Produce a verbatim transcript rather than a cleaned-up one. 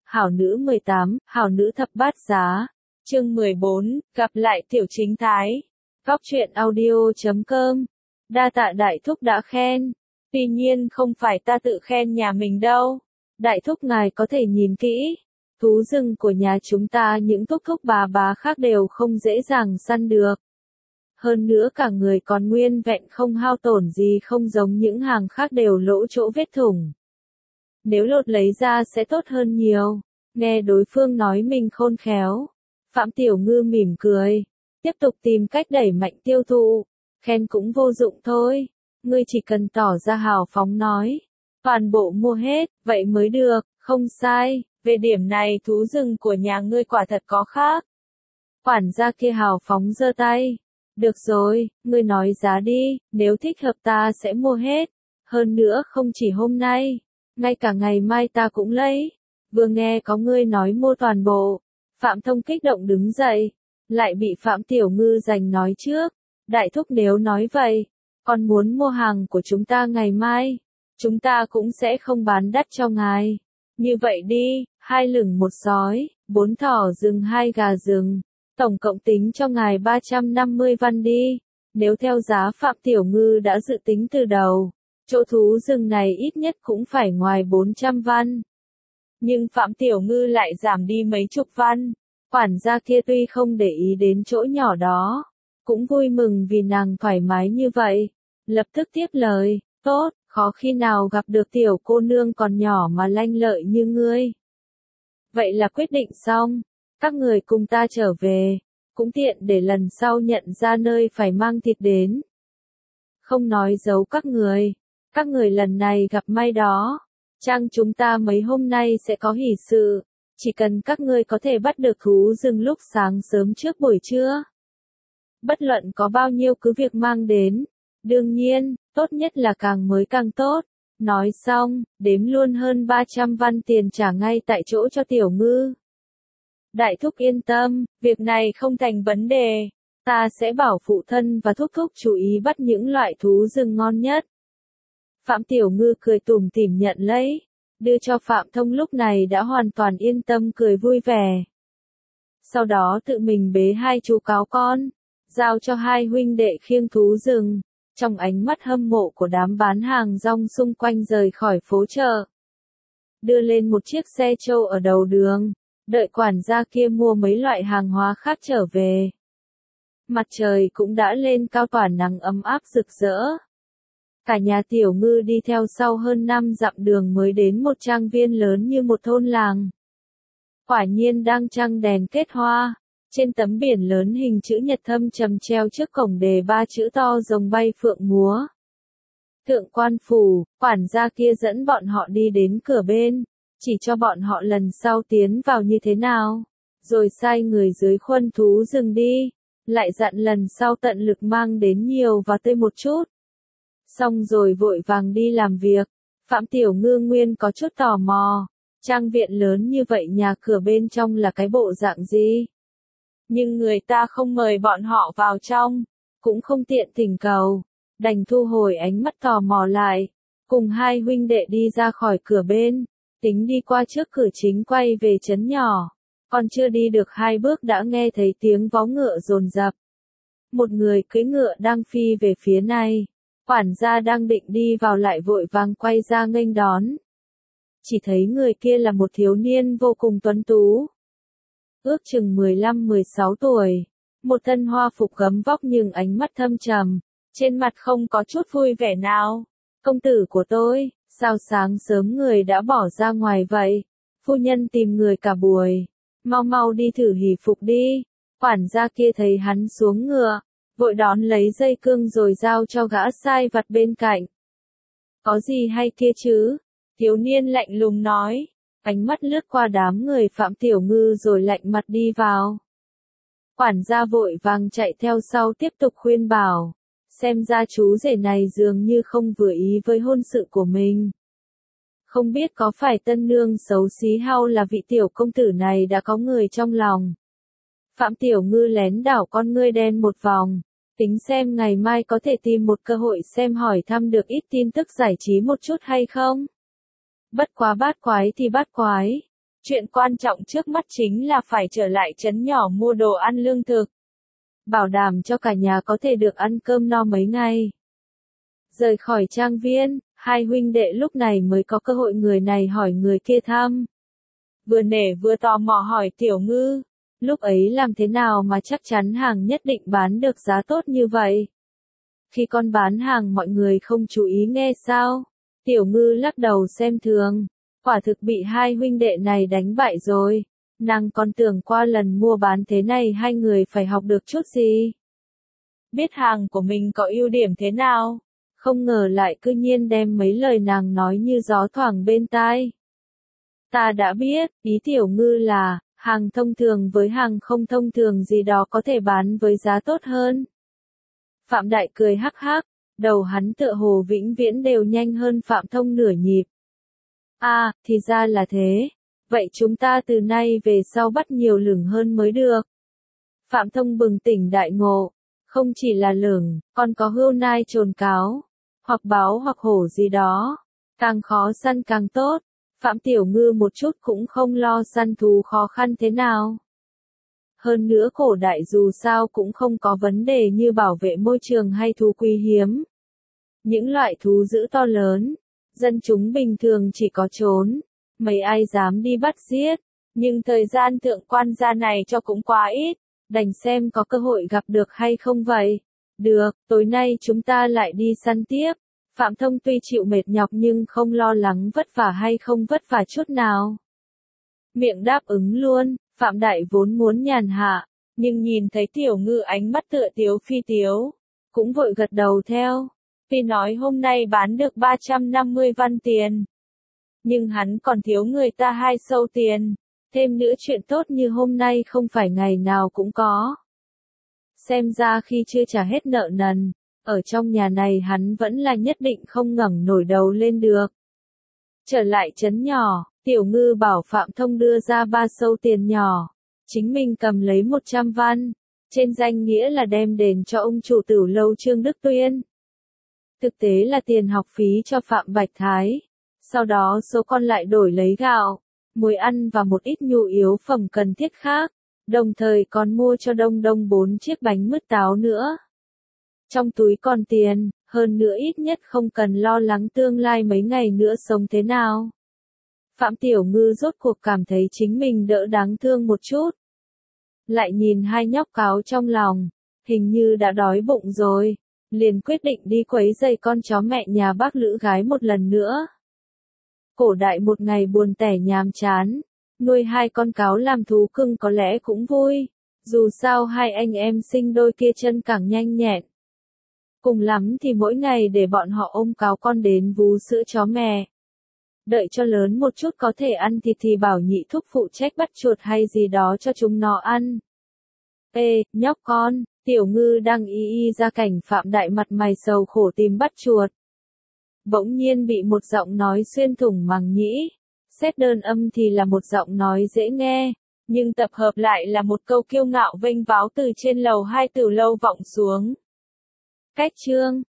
Hảo nữ mười tám, Hảo nữ thập bát giá. Chương mười bốn, gặp lại tiểu chính thái. Góc truyện audio chấm com. Đa tạ đại thúc đã khen. Tuy nhiên không phải ta tự khen nhà mình đâu. Đại thúc ngài có thể nhìn kỹ. Thú rừng của nhà chúng ta những thúc thúc bà bá khác đều không dễ dàng săn được. Hơn nữa cả người còn nguyên vẹn không hao tổn gì, không giống những hàng khác đều lỗ chỗ vết thủng. Nếu lột lấy ra sẽ tốt hơn nhiều. Nghe đối phương nói mình khôn khéo. Phạm Tiểu Ngư mỉm cười. Tiếp tục tìm cách đẩy mạnh tiêu thụ. Khen cũng vô dụng thôi. Ngươi chỉ cần tỏ ra hào phóng nói. Toàn bộ mua hết, vậy mới được, không sai. Về điểm này thú rừng của nhà ngươi quả thật có khác. Quản gia kia hào phóng giơ tay. Được rồi, ngươi nói giá đi, nếu thích hợp ta sẽ mua hết. Hơn nữa không chỉ hôm nay, ngay cả ngày mai ta cũng lấy. Vừa nghe có ngươi nói mua toàn bộ, Phạm Thông kích động đứng dậy, lại bị Phạm Tiểu Ngư giành nói trước. Đại thúc nếu nói vậy, còn muốn mua hàng của chúng ta ngày mai, chúng ta cũng sẽ không bán đắt cho ngài. Như vậy đi, hai lửng một sói, bốn thỏ rừng hai gà rừng, tổng cộng tính cho ngài ba trăm năm mươi văn đi. Nếu theo giá Phạm Tiểu Ngư đã dự tính từ đầu, chỗ thú rừng này ít nhất cũng phải ngoài bốn trăm văn. Nhưng Phạm Tiểu Ngư lại giảm đi mấy chục văn. Quản gia kia tuy không để ý đến chỗ nhỏ đó, cũng vui mừng vì nàng thoải mái như vậy. Lập tức tiếp lời, tốt, khó khi nào gặp được tiểu cô nương còn nhỏ mà lanh lợi như ngươi. Vậy là quyết định xong, các người cùng ta trở về, cũng tiện để lần sau nhận ra nơi phải mang thịt đến. Không nói giấu các người, các người lần này gặp may đó. Chăng chúng ta mấy hôm nay sẽ có hỷ sự, chỉ cần các ngươi có thể bắt được thú rừng lúc sáng sớm trước buổi trưa. Bất luận có bao nhiêu cứ việc mang đến, đương nhiên, tốt nhất là càng mới càng tốt. Nói xong, đếm luôn hơn ba trăm văn tiền trả ngay tại chỗ cho Tiểu Ngư. Đại thúc yên tâm, việc này không thành vấn đề, ta sẽ bảo phụ thân và thúc thúc chú ý bắt những loại thú rừng ngon nhất. Phạm Tiểu Ngư cười tủm tỉm nhận lấy, đưa cho Phạm Thông lúc này đã hoàn toàn yên tâm cười vui vẻ. Sau đó tự mình bế hai chú cáo con, giao cho hai huynh đệ khiêng thú rừng, trong ánh mắt hâm mộ của đám bán hàng rong xung quanh rời khỏi phố chợ. Đưa lên một chiếc xe trâu ở đầu đường, đợi quản gia kia mua mấy loại hàng hóa khác trở về. Mặt trời cũng đã lên cao tỏa nắng ấm áp rực rỡ. Cả nhà Tiểu Ngư đi theo sau hơn năm dặm đường mới đến một trang viên lớn như một thôn làng. Quả nhiên đang trăng đèn kết hoa, trên tấm biển lớn hình chữ nhật thâm trầm treo trước cổng đề ba chữ to rồng bay phượng múa. Thượng quan phủ, quản gia kia dẫn bọn họ đi đến cửa bên, chỉ cho bọn họ lần sau tiến vào như thế nào, rồi sai người dưới khuân thú rừng đi, lại dặn lần sau tận lực mang đến nhiều và tươi một chút. Xong rồi vội vàng đi làm việc. Phạm Tiểu Ngư nguyên có chút tò mò, trang viện lớn như vậy nhà cửa bên trong là cái bộ dạng gì? Nhưng người ta không mời bọn họ vào trong, cũng không tiện thỉnh cầu, đành thu hồi ánh mắt tò mò lại, cùng hai huynh đệ đi ra khỏi cửa bên, tính đi qua trước cửa chính quay về trấn nhỏ, còn chưa đi được hai bước đã nghe thấy tiếng vó ngựa dồn dập. Một người cưỡi ngựa đang phi về phía này. Quản gia đang định đi vào lại vội vàng quay ra nghênh đón. Chỉ thấy người kia là một thiếu niên vô cùng tuấn tú. Ước chừng mười lăm mười sáu tuổi. Một thân hoa phục gấm vóc nhưng ánh mắt thâm trầm. Trên mặt không có chút vui vẻ nào. Công tử của tôi, sao sáng sớm người đã bỏ ra ngoài vậy? Phu nhân tìm người cả buổi. Mau mau đi thử hỷ phục đi. Quản gia kia thấy hắn xuống ngựa, vội đón lấy dây cương rồi giao cho gã sai vặt bên cạnh. Có gì hay kia chứ? Thiếu niên lạnh lùng nói, ánh mắt lướt qua đám người Phạm Tiểu Ngư rồi lạnh mặt đi vào. Quản gia vội vàng chạy theo sau tiếp tục khuyên bảo, xem ra chú rể này dường như không vừa ý với hôn sự của mình. Không biết có phải tân nương xấu xí hay là vị tiểu công tử này đã có người trong lòng. Phạm Tiểu Ngư lén đảo con ngươi đen một vòng, tính xem ngày mai có thể tìm một cơ hội xem hỏi thăm được ít tin tức giải trí một chút hay không. Bất quá bát quái thì bát quái, Chuyện quan trọng trước mắt chính là phải trở lại trấn nhỏ mua đồ ăn lương thực. Bảo đảm cho cả nhà có thể được ăn cơm no mấy ngày. Rời khỏi trang viên, hai huynh đệ lúc này mới có cơ hội người này hỏi người kia thăm. Vừa nể vừa tò mò hỏi Tiểu Ngư, lúc ấy làm thế nào mà chắc chắn hàng nhất định bán được giá tốt như vậy? Khi con bán hàng mọi người không chú ý nghe sao? Tiểu Ngư lắc đầu xem thường, quả thực bị hai huynh đệ này đánh bại rồi. Nàng còn tưởng qua lần mua bán thế này hai người phải học được chút gì. Biết hàng của mình có ưu điểm thế nào, không ngờ lại cư nhiên đem mấy lời nàng nói như gió thoảng bên tai. Ta đã biết, ý Tiểu Ngư là, hàng thông thường với hàng không thông thường gì đó có thể bán với giá tốt hơn. Phạm Đại cười hắc hắc, đầu hắn tựa hồ vĩnh viễn đều nhanh hơn Phạm Thông nửa nhịp. À, thì ra là thế. Vậy chúng ta từ nay về sau bắt nhiều lửng hơn mới được. Phạm Thông bừng tỉnh đại ngộ, không chỉ là lửng, còn có hươu nai trồn cáo, hoặc báo hoặc hổ gì đó. Càng khó săn càng tốt. Phạm Tiểu Ngư một chút cũng không lo săn thú khó khăn thế nào. Hơn nữa cổ đại dù sao cũng không có vấn đề như bảo vệ môi trường hay thú quý hiếm. Những loại thú dữ to lớn, dân chúng bình thường chỉ có trốn, mấy ai dám đi bắt giết, nhưng thời gian thượng quan gia này cho cũng quá ít, đành xem có cơ hội gặp được hay không vậy. Được, tối nay chúng ta lại đi săn tiếp. Phạm Thông tuy chịu mệt nhọc nhưng không lo lắng vất vả hay không vất vả chút nào. Miệng đáp ứng luôn, Phạm Đại vốn muốn nhàn hạ, nhưng nhìn thấy Tiểu Ngư ánh mắt tựa tiếu phi tiếu, cũng vội gật đầu theo. Tuy nói hôm nay bán được ba trăm năm mươi văn tiền, nhưng hắn còn thiếu người ta hai sâu tiền, thêm nữa chuyện tốt như hôm nay không phải ngày nào cũng có. Xem ra khi chưa trả hết nợ nần, ở trong nhà này hắn vẫn là nhất định không ngẩng nổi đầu lên được. Trở lại trấn nhỏ, Tiểu Ngư bảo Phạm Thông đưa ra ba sâu tiền nhỏ, chính mình cầm lấy một trăm văn, trên danh nghĩa là đem đền cho ông chủ Tửu lâu Trương Đức Tuyên. Thực tế là tiền học phí cho Phạm Bạch Thái, sau đó số còn lại đổi lấy gạo, muối ăn và một ít nhu yếu phẩm cần thiết khác, đồng thời còn mua cho Đông Đông bốn chiếc bánh mứt táo nữa. Trong túi còn tiền, hơn nữa ít nhất không cần lo lắng tương lai mấy ngày nữa sống thế nào. Phạm Tiểu Ngư rốt cuộc cảm thấy chính mình đỡ đáng thương một chút. Lại nhìn hai nhóc cáo trong lòng, hình như đã đói bụng rồi, liền quyết định đi quấy rầy con chó mẹ nhà bác Lữ gái một lần nữa. Cổ đại một ngày buồn tẻ nhàm chán, nuôi hai con cáo làm thú cưng có lẽ cũng vui, dù sao hai anh em sinh đôi kia chân càng nhanh nhẹn. Cùng lắm thì mỗi ngày để bọn họ ôm cáo con đến vú sữa chó mẹ. Đợi cho lớn một chút có thể ăn thịt thì bảo nhị thúc phụ trách bắt chuột hay gì đó cho chúng nó ăn. Ê, nhóc con, Tiểu Ngư đang y y ra cảnh Phạm Đại mặt mày sầu khổ tìm bắt chuột. Bỗng nhiên bị một giọng nói xuyên thủng màng nhĩ. Xét đơn âm thì là một giọng nói dễ nghe, nhưng tập hợp lại là một câu kiêu ngạo vênh váo từ trên lầu hai Tửu lâu vọng xuống. Cách chương